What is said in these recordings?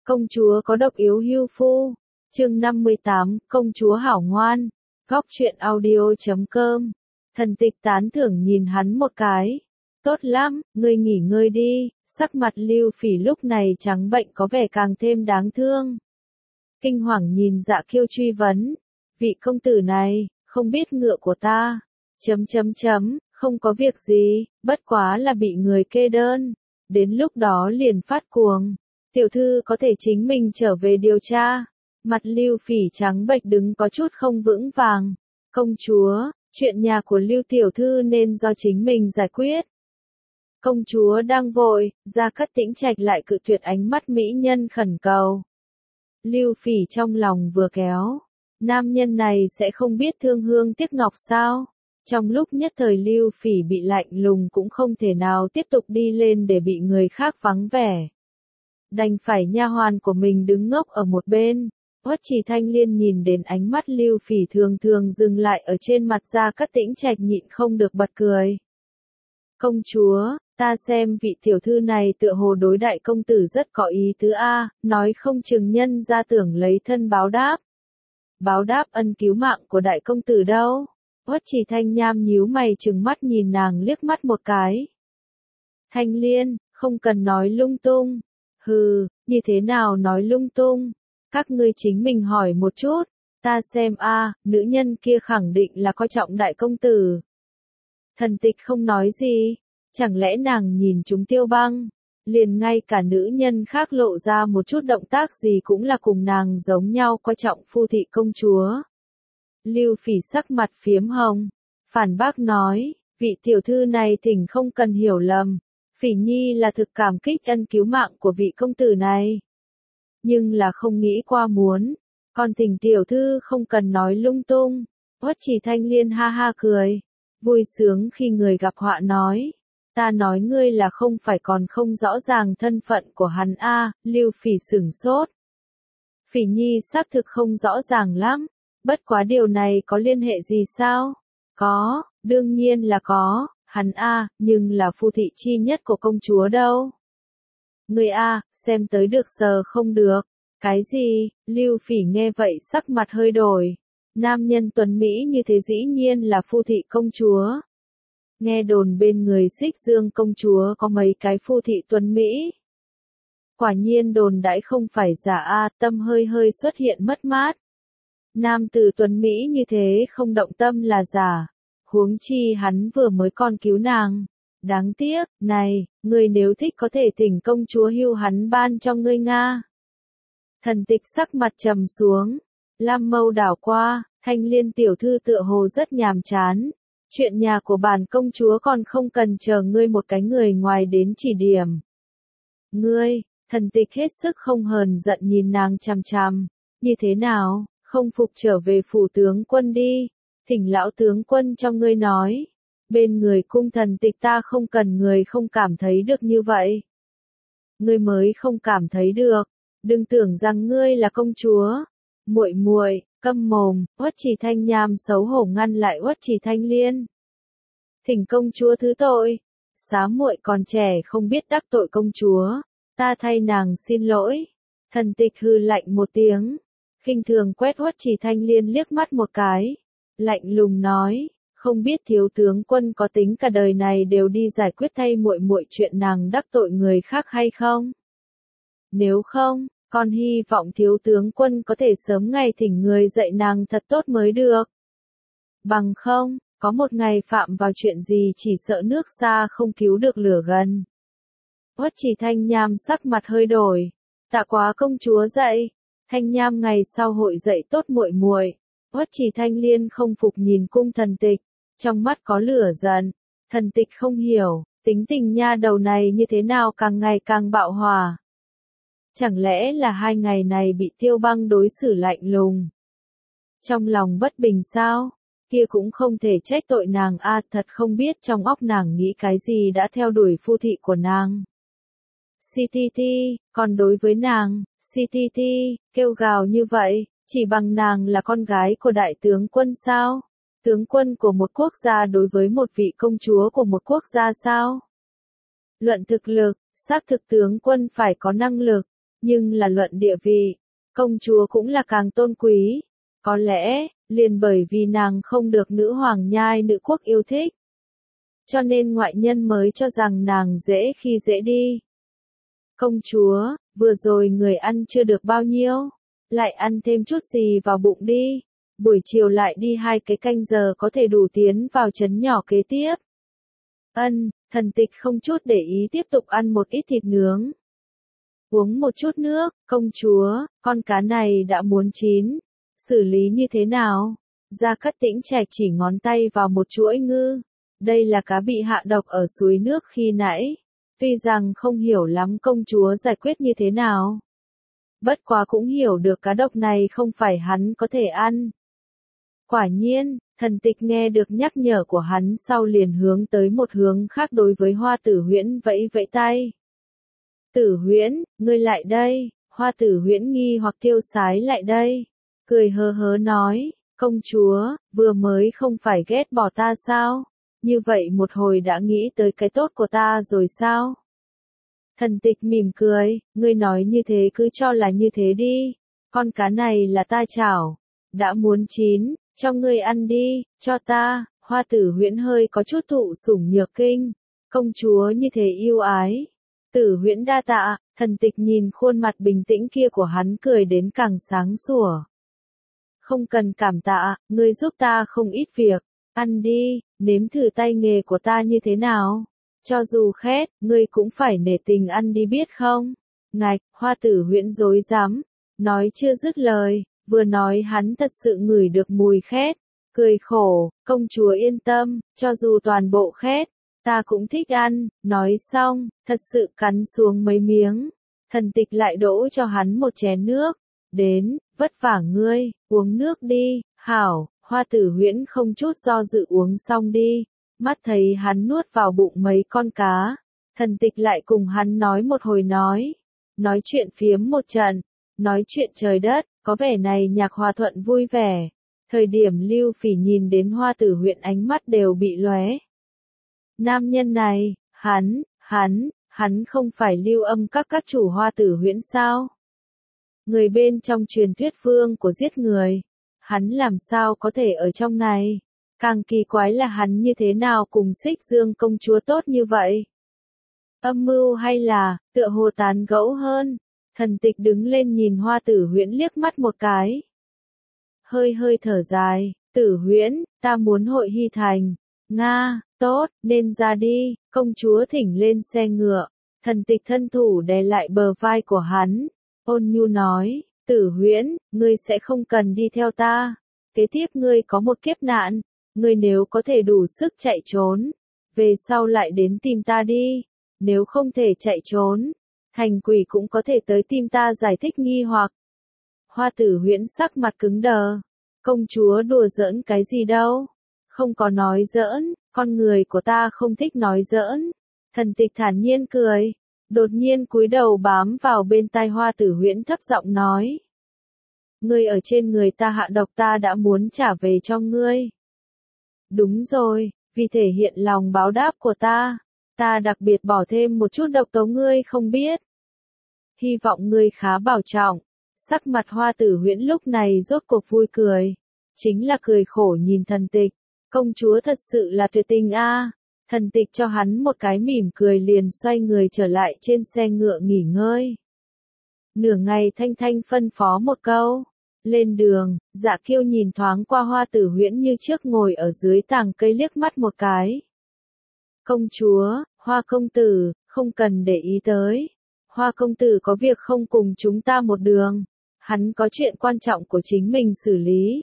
Công chúa có độc yếu hưu phu. Chương 58, công chúa hảo ngoan. Góc truyện audio.com. Thần Tịch tán thưởng nhìn hắn một cái. Tốt lắm, ngươi nghỉ ngơi đi. Sắc mặt Lưu Phỉ lúc này trắng bệnh có vẻ càng thêm đáng thương. Kinh hoàng nhìn Dạ Kiêu truy vấn. Vị công tử này, không biết ngựa của ta. Không có việc gì, bất quá là bị người kê đơn. Đến lúc đó liền phát cuồng. Tiểu thư có thể chính mình trở về điều tra. Mặt Lưu Phỉ trắng bệch đứng có chút không vững vàng. Công chúa, chuyện nhà của Lưu tiểu thư nên do chính mình giải quyết. Công chúa đang vội, Gia Cát Tĩnh Trạch lại cự tuyệt ánh mắt mỹ nhân khẩn cầu. Lưu Phỉ trong lòng vừa kéo. Nam nhân này sẽ không biết thương hương tiếc ngọc sao? Trong lúc nhất thời Lưu Phỉ bị lạnh lùng cũng không thể nào tiếp tục đi lên để bị người khác vắng vẻ. Đành phải nha hoàn của mình đứng ngốc ở một bên. Uất Trì Thanh Liên nhìn đến ánh mắt Lưu Phỉ thường thường dừng lại ở trên mặt Gia Cát Tĩnh Trạch nhịn không được bật cười. Công chúa, ta xem vị tiểu thư này tựa hồ đối đại công tử rất có ý tứ a, nói không chừng nhân ra tưởng lấy thân báo đáp. Báo đáp ân cứu mạng của đại công tử đâu? Uất Trì Thanh Nham nhíu mày trừng mắt nhìn nàng liếc mắt một cái. Thanh Liên, không cần nói lung tung. Hừ, như thế nào nói lung tung? Các ngươi chính mình hỏi một chút, ta xem nữ nhân kia khẳng định là coi trọng đại công tử. Thần Tịch không nói gì, chẳng lẽ nàng nhìn chúng Tiêu Băng, liền ngay cả nữ nhân khác lộ ra một chút động tác gì cũng là cùng nàng giống nhau coi trọng phu thị công chúa. Lưu Phỉ sắc mặt phiếm hồng, phản bác nói, vị tiểu thư này thỉnh không cần hiểu lầm, Phỉ Nhi là thực cảm kích ân cứu mạng của vị công tử này. Nhưng là không nghĩ qua muốn, còn thỉnh tiểu thư không cần nói lung tung. Uất Trì Thanh Liên ha ha cười, vui sướng khi người gặp họa nói. Ta nói ngươi là không phải còn không rõ ràng thân phận của hắn Lưu Phỉ sửng sốt. Phỉ Nhi xác thực không rõ ràng lắm, bất quá điều này có liên hệ gì sao? Có, đương nhiên là có, hắn nhưng là phu thị chi nhất của công chúa đâu. Người xem tới được sờ không được. Cái gì? Lưu Phỉ nghe vậy sắc mặt hơi đổi. Nam nhân tuấn Mỹ như thế dĩ nhiên là phu thị công chúa. Nghe đồn bên người Xích Dương công chúa có mấy cái phu thị tuấn Mỹ. Quả nhiên đồn đãi không phải giả tâm hơi hơi xuất hiện mất mát. Nam tử tuấn Mỹ như thế không động tâm là giả. Huống chi hắn vừa mới con cứu nàng. Đáng tiếc, này, ngươi nếu thích có thể thỉnh công chúa hưu hắn ban cho ngươi Nga. Thần Tịch sắc mặt trầm xuống, lam mâu đảo qua, Thanh Liên tiểu thư tựa hồ rất nhàm chán. Chuyện nhà của bản công chúa còn không cần chờ ngươi một cái người ngoài đến chỉ điểm. Ngươi, Thần Tịch hết sức không hờn giận nhìn nàng chằm chằm, như thế nào, không phục trở về phủ tướng quân đi, thỉnh lão tướng quân cho ngươi nói. Bên người cung Thần Tịch ta không cần người không cảm thấy được như vậy. Ngươi mới không cảm thấy được, đừng tưởng rằng ngươi là công chúa. Muội muội, câm mồm. Uất Trì Thanh Nham xấu hổ ngăn lại Uất Trì Thanh Liên. Thỉnh công chúa thứ tội, xá muội còn trẻ không biết đắc tội công chúa, ta thay nàng xin lỗi. Thần Tịch hừ lạnh một tiếng, khinh thường quét Uất Trì Thanh Liên liếc mắt một cái, lạnh lùng nói. Không biết thiếu tướng quân có tính cả đời này đều đi giải quyết thay muội muội chuyện nàng đắc tội người khác hay không? Nếu không, con hy vọng thiếu tướng quân có thể sớm ngày thỉnh người dạy nàng thật tốt mới được. Bằng không, có một ngày phạm vào chuyện gì chỉ sợ nước xa không cứu được lửa gần. Uất Trì Thanh Nham sắc mặt hơi đổi, tạ quá công chúa dạy. Thanh Nham ngày sau hội dạy tốt muội muội. Uất Trì Thanh Liên không phục nhìn cung Thần Tịch, trong mắt có lửa giận. Thần Tịch không hiểu, tính tình nha đầu này như thế nào càng ngày càng bạo hỏa. Chẳng lẽ là 2 ngày này bị Tiêu Băng đối xử lạnh lùng? Trong lòng bất bình sao? Kia cũng không thể trách tội nàng thật không biết trong óc nàng nghĩ cái gì đã theo đuổi phu thị của nàng. CTT, còn đối với nàng, CTT, kêu gào như vậy, chỉ bằng nàng là con gái của đại tướng quân sao? Tướng quân của một quốc gia đối với một vị công chúa của một quốc gia sao? Luận thực lực, xác thực tướng quân phải có năng lực, nhưng là luận địa vị, công chúa cũng là càng tôn quý. Có lẽ, liền bởi vì nàng không được nữ hoàng nhai nữ quốc yêu thích, cho nên ngoại nhân mới cho rằng nàng dễ khi dễ đi. Công chúa, vừa rồi người ăn chưa được bao nhiêu, lại ăn thêm chút gì vào bụng đi, buổi chiều lại đi 2 cái canh giờ có thể đủ tiến vào trấn nhỏ kế tiếp. Ân, Thần Tịch không chút để ý tiếp tục ăn một ít thịt nướng. Uống một chút nước, công chúa, con cá này đã muốn chín, xử lý như thế nào? Gia Cát Tĩnh chạch chỉ ngón tay vào một chuỗi ngư. Đây là cá bị hạ độc ở suối nước khi nãy. Tuy rằng không hiểu lắm công chúa giải quyết như thế nào. Bất quá cũng hiểu được cá độc này không phải hắn có thể ăn. Quả nhiên, Thần Tịch nghe được nhắc nhở của hắn sau liền hướng tới một hướng khác đối với Hoa Tử Huyễn vẫy vẫy tay. Tử Huyễn, ngươi lại đây, Hoa Tử Huyễn nghi hoặc Tiêu Sái lại đây. Cười hớ hớ nói, công chúa, vừa mới không phải ghét bỏ ta sao? Như vậy một hồi đã nghĩ tới cái tốt của ta rồi sao? Thần Tịch mỉm cười, ngươi nói như thế cứ cho là như thế đi. Con cá này là ta chảo, đã muốn chín, cho ngươi ăn đi, cho ta. Hoa Tử Huyễn hơi có chút thụ sủng nhược kinh. Công chúa như thế yêu ái. Tử Huyễn đa tạ. Thần Tịch nhìn khuôn mặt bình tĩnh kia của hắn cười đến càng sáng sủa. Không cần cảm tạ, ngươi giúp ta không ít việc. Ăn đi, nếm thử tay nghề của ta như thế nào. Cho dù khét, ngươi cũng phải nể tình ăn đi biết không? Ngạch, Hoa Tử Huyễn dối rắm, nói chưa dứt lời, vừa nói hắn thật sự ngửi được mùi khét, cười khổ, công chúa yên tâm, cho dù toàn bộ khét, ta cũng thích ăn, nói xong, thật sự cắn xuống mấy miếng. Thần Tịch lại đổ cho hắn một chén nước, đến, vất vả ngươi, uống nước đi, hảo. Hoa Tử Huyễn không chút do dự uống xong đi, mắt thấy hắn nuốt vào bụng mấy con cá. Thần Tịch lại cùng hắn nói một hồi nói chuyện phiếm một trận, nói chuyện trời đất, có vẻ này nhạc hòa thuận vui vẻ. Thời điểm Lưu Phỉ nhìn đến Hoa Tử Huyễn ánh mắt đều bị lóe. Nam nhân này, hắn không phải Lưu Âm các chủ Hoa Tử Huyễn sao? Người bên trong truyền thuyết vương của giết người. Hắn làm sao có thể ở trong này? Càng kỳ quái là hắn như thế nào cùng Xích Dương công chúa tốt như vậy? Âm mưu hay là, tựa hồ tán gẫu hơn? Thần Tịch đứng lên nhìn Hoa Tử Huyễn liếc mắt một cái. Hơi thở dài, Tử Huyễn, ta muốn hội Hy Thành. Nga, tốt, nên ra đi, công chúa thỉnh lên xe ngựa. Thần Tịch thân thủ đè lại bờ vai của hắn. Ôn nhu nói. Tử Huyễn, ngươi sẽ không cần đi theo ta. Kế tiếp ngươi có một kiếp nạn, ngươi nếu có thể đủ sức chạy trốn, về sau lại đến tìm ta đi. Nếu không thể chạy trốn, thành quỷ cũng có thể tới tìm ta giải thích nghi hoặc. Hoa Tử Huyễn sắc mặt cứng đờ. Công chúa đùa giỡn cái gì đâu? Không có nói giỡn, con người của ta không thích nói giỡn. Thần Tịch thản nhiên cười. Đột nhiên cúi đầu bám vào bên tai Hoa Tử Huyễn thấp giọng nói. Ngươi ở trên người ta hạ độc ta đã muốn trả về cho ngươi. Đúng rồi, vì thể hiện lòng báo đáp của ta đặc biệt bỏ thêm một chút độc tố ngươi không biết. Hy vọng ngươi khá bảo trọng. Sắc mặt Hoa Tử Huyễn lúc này rốt cuộc vui cười. Chính là cười khổ nhìn Thần Tịch. Công chúa thật sự là tuyệt tình a. Thần Tịch cho hắn một cái mỉm cười liền xoay người trở lại trên xe ngựa nghỉ ngơi. Nửa ngày Thanh Thanh phân phó một câu. Lên đường, Dạ Kiêu nhìn thoáng qua Hoa Tử Huyễn như trước ngồi ở dưới tàng cây liếc mắt một cái. Công chúa, Hoa công tử, không cần để ý tới. Hoa công tử có việc không cùng chúng ta một đường. Hắn có chuyện quan trọng của chính mình xử lý.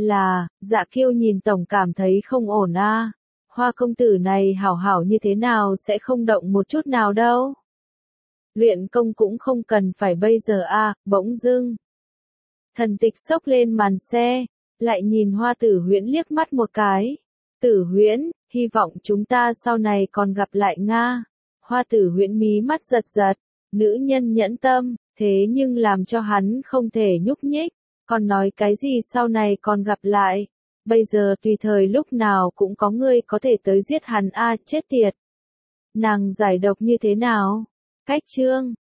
Dạ Kiêu nhìn tổng cảm thấy không ổn a. Hoa công tử này hảo như thế nào sẽ không động một chút nào đâu. Luyện công cũng không cần phải bây giờ a. Bỗng dưng. Thần Tịch xốc lên màn xe, lại nhìn Hoa Tử Huyễn liếc mắt một cái. Tử Huyễn, hy vọng chúng ta sau này còn gặp lại Nga. Hoa Tử Huyễn mí mắt giật giật, nữ nhân nhẫn tâm, thế nhưng làm cho hắn không thể nhúc nhích, còn nói cái gì sau này còn gặp lại. Bây giờ tùy thời lúc nào cũng có người có thể tới giết hắn a, chết tiệt. Nàng giải độc như thế nào? Cách chương